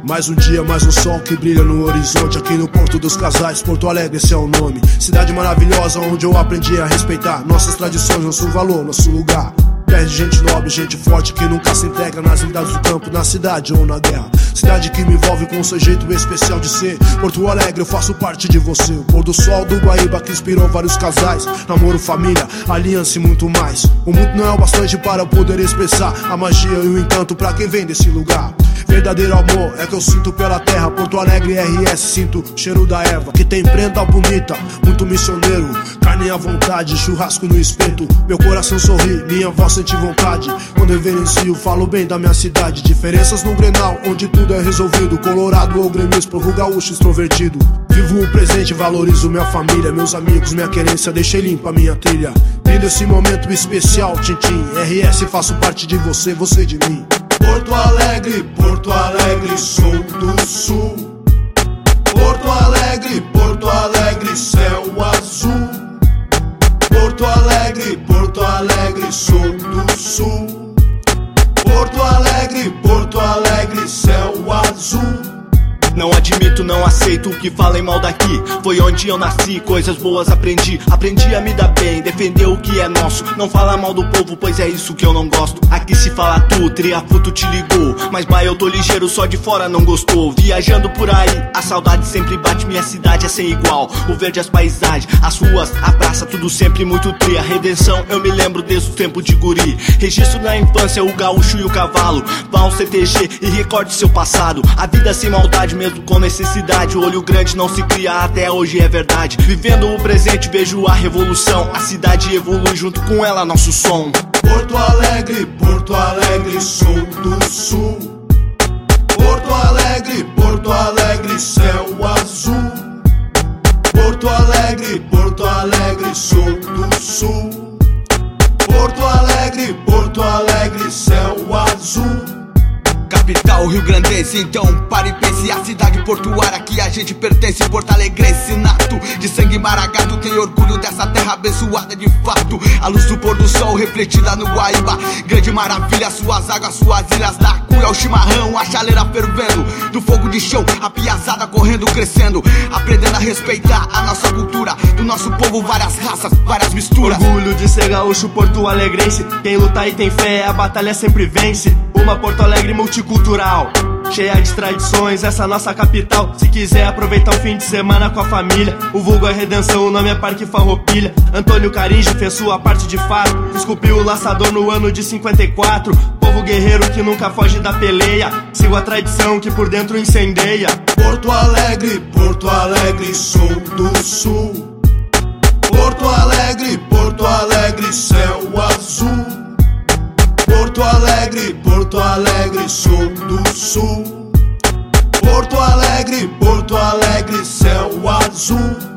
Mais um dia, mais um sol que brilha no horizonte. Aqui no Porto dos Casais, Porto Alegre, esse é o nome. Cidade maravilhosa onde eu aprendi a respeitar nossas tradições, nosso valor, nosso lugar. Terra de gente nobre, gente forte que nunca se entrega nas realidades do campo, na cidade ou na guerra. Cidade que me envolve com o seu jeito especial de ser. Porto Alegre, eu faço parte de você. O pôr do sol do Guaíba que inspirou vários casais. Namoro, família, aliança e muito mais. O muito não é o bastante para eu poder expressar a magia e o encanto pra quem vem desse lugar. Verdadeiro amor é que eu sinto pela terra. Porto Alegre RS, sinto o cheiro da erva que tem prenda bonita, muito missioneiro. Carne à vontade, churrasco no espeto. Meu coração sorri, minha voz sente vontade. Quando eu reverencio, falo bem da minha cidade. Diferenças no Grenal, onde tudo é resolvido. Colorado ou gremista, povo gaúcho extrovertido. Vivo o presente, valorizo minha família, meus amigos, minha querência, deixei limpa minha trilha. Lindo esse momento especial, Tintim. RS, faço parte de você, você de mim. Porto Alegre, sou do sul. Porto Alegre, céu azul. Porto Alegre, sou do sul. Porto Alegre, céu azul. Não admito, não aceito o que falem mal daqui. Foi onde eu nasci, coisas boas aprendi. Aprendi a me dar bem, defender o que é nosso. Não falar mal do povo, pois é isso que eu não gosto. Aqui se fala tu, Triafuto te ligou. Mas eu tô ligeiro, só de fora não gostou. Viajando por aí, a saudade sempre bate. Minha cidade é sem igual, o verde, as paisagens, as ruas, a praça, tudo sempre muito tri. A redenção, eu me lembro desde o tempo de guri. Registro na infância, o gaúcho e o cavalo. Vá ao CTG e recorde seu passado. A vida sem maldade, mesmo com necessidade. O olho grande não se cria, até hoje é verdade. Vivendo o presente, vejo a revolução. A cidade evolui, junto com ela nosso som. Porto Alegre, sou do sul. Porto Alegre, céu azul. Porto Alegre, sou do sul. Porto Alegre, céu azul. Capital rio-grandense, então pare e pense. A cidade portuária que a gente pertence. porto-alegrense nato, de sangue maragato. Tem orgulho dessa terra abençoada de fato. A luz do pôr do sol refletida no Guaíba. Grande maravilha, suas águas, suas ilhas. Da cuia ao chimarrão, a chaleira fervendo. Do fogo de chão, a piazada correndo, crescendo. Aprendendo a respeitar a nossa cultura. Do nosso povo, várias raças, várias misturas. Orgulho de ser gaúcho porto-alegrense. Quem luta e tem fé, a batalha sempre vence. Uma Porto Alegre multicultural, cheia de tradições, essa nossa capital. Se quiser aproveitar o fim de semana com a família, o vulgo é Redenção, o nome é Parque Farroupilha. Antônio Caringe fez sua parte de fato, esculpiu o laçador no ano de 54. Povo guerreiro que nunca foge da peleia, sigo a tradição que por dentro incendeia. Porto Alegre, sou do sul. Porto Alegre, céu azul. Porto Alegre, sou do sul. Porto Alegre, céu azul.